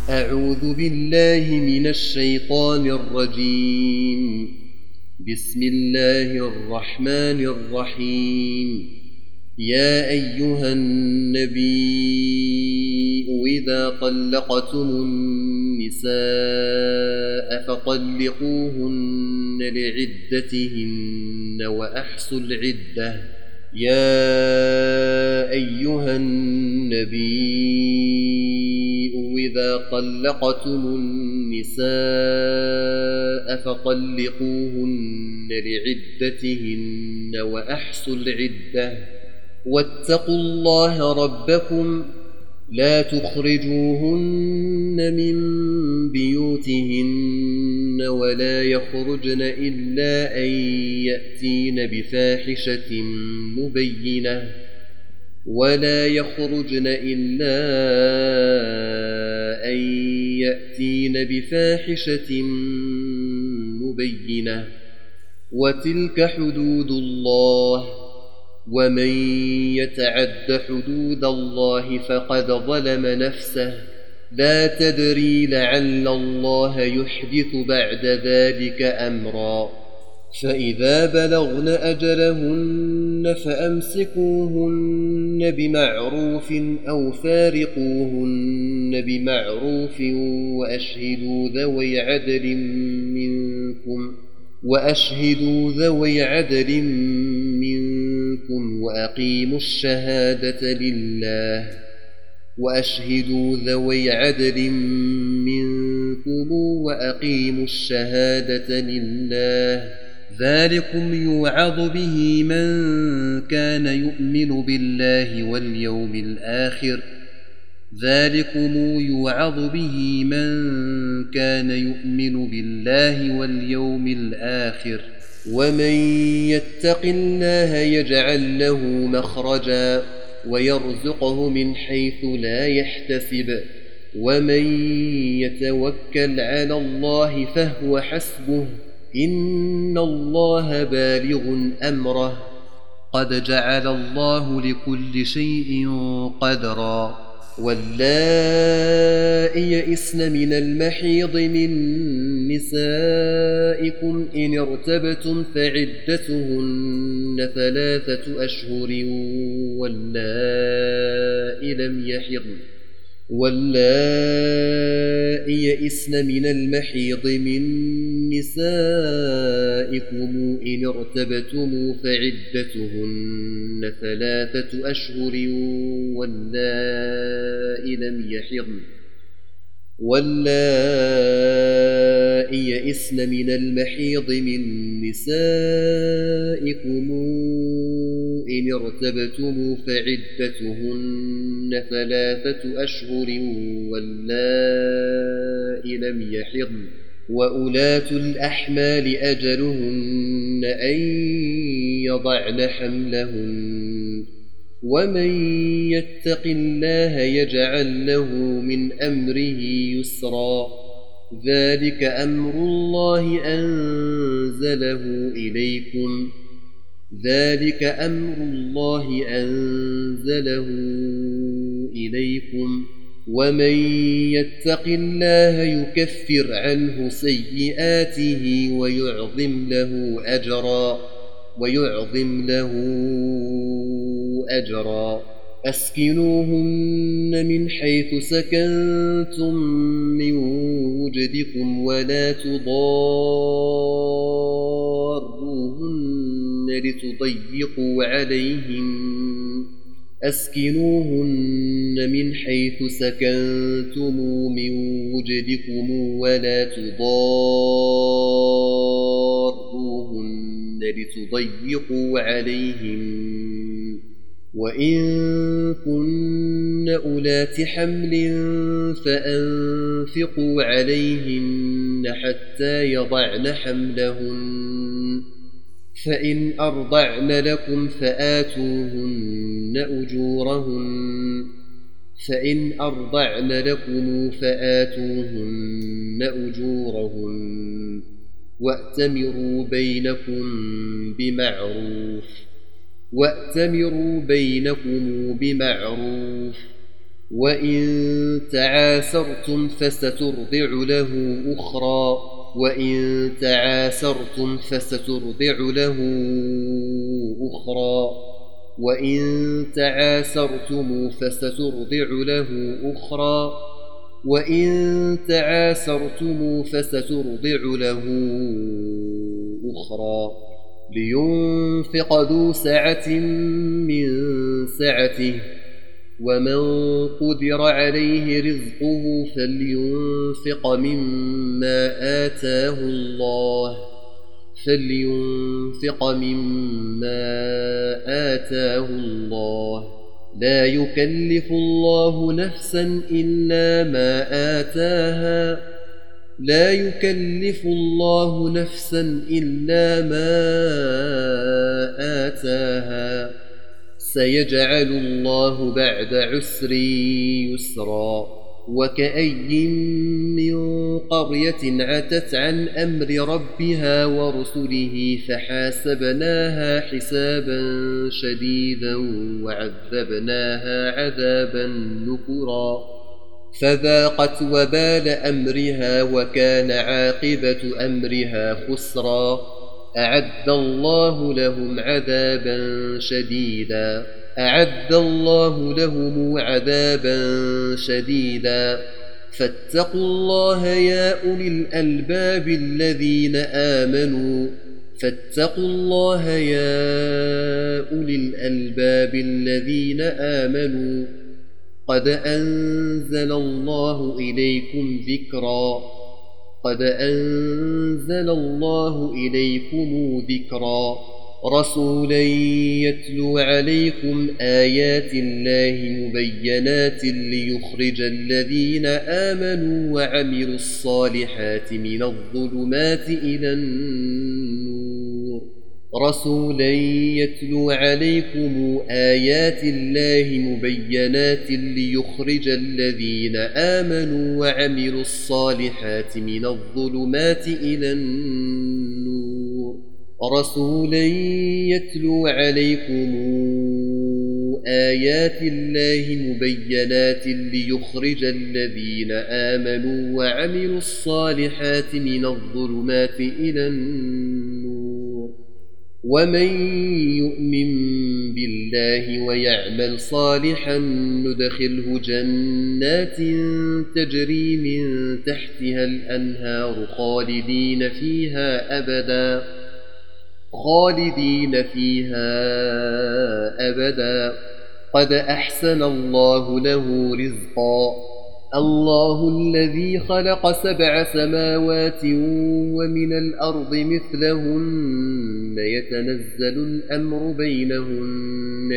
أعوذ بالله من الشيطان الرجيم. بسم الله الرحمن الرحيم. يا أيها النبي إذا طلقتم النساء فطلقوهن لعدتهن وأحصوا العدة. يا أيها النبي إذا طلقتم النساء فطلقوهن لعدتهن وأحصوا العدة واتقوا الله ربكم لا تخرجوهن من بيوتهن ولا يخرجن إلا أن يأتين بفاحشة مبينة وتلك حدود الله ومن يتعد حدود الله فقد ظلم نفسه لا تدري لعل الله يحدث بعد ذلك أمرا. فإذا بلغن أجلهن فأمسكوهن بمعروف أو فارقوهن بمعروف وأشهدوا ذوي عدل منكم وأقيموا الشهادة لله ذلكم يوعظ به من كان يؤمن بالله واليوم الآخر ومن يتق الله يجعل له مخرجا ويرزقه من حيث لا يحتسب ومن يتوكل على الله فهو حسبه إن الله بالغ أمره قد جعل الله لكل شيء قدرا. واللائي يئسن من المحيض من نسائكم إن ارتبتم فعدتهن 3 أشهر واللائي يئسن من المحيض من نسائكم إن ارتبتم فعدتهن 3 أشهر واللائي يئسن من المحيض من نسائكم إن ارتبتم فعدتهن 3 أشهر واللائي لم يحضن وأولاة الأحمال أجلهن أن يضعن حملهن ومن يتق الله يجعل له من أمره يسرا ذلك أمر الله أنزله إليكم ومن يتق الله يكفر عنه سيئاته ويعظم له أجرا. أسكنوهن من حيث سكنتم من وجدكم ولا تضاروهن لتضيقوا عليهم وإن كن أولات حمل فأنفقوا عليهن حتى يضعن حملهن فإن أرضعن لكم فآتوهن أجورهن وأتمروا بينكم بمعروف وإن تعاسرتم فسترضع له أخرى وإن تعاسرتم فسترضع له أخرى وإن تعاسرتم فسترضع له أخرى وإن تعاسرتم فسترضع له أخرى لينفق ذو سعة من سعته ومن قدر عليه رزقه فلينفق مما آتاه الله لا يكلف الله نفسا إلا ما آتاها سيجعل الله بعد عسر يسرا وكأي من قرية عتت عن أمر ربها ورسله فحاسبناها حسابا شديدا وعذبناها عذابا نكرا فذاقت وبال أمرها وكان عاقبة أمرها خسرا أعد الله لهم عذابا شديدا فاتقوا الله يا أولي الألباب الذين آمنوا قد أنزل الله إليكم ذكرا رسولا يتلو عليكم آيات الله مبينات ليخرج الذين آمنوا وعملوا الصالحات من الظلمات إلى النور رسولا يتلو عليكم آيات الله مبينات ليخرج الذين آمنوا وعملوا الصالحات من الظلمات إلى النور ومن يؤمن بالله ويعمل صالحا ندخله جنات تجري من تحتها الأنهار خالدين فيها أبدا قد أحسن الله له رزقا الله الذي خلق 7 سماوات ومن الأرض مثلهن يتنزل الأمر بينهن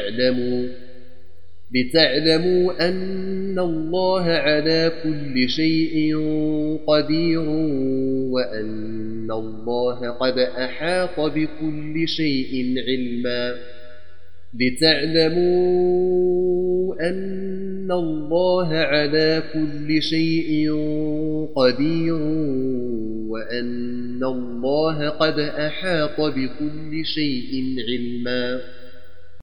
لتعلموا أن الله على كل شيء قدير وأن الله قد أحاط بكل شيء علما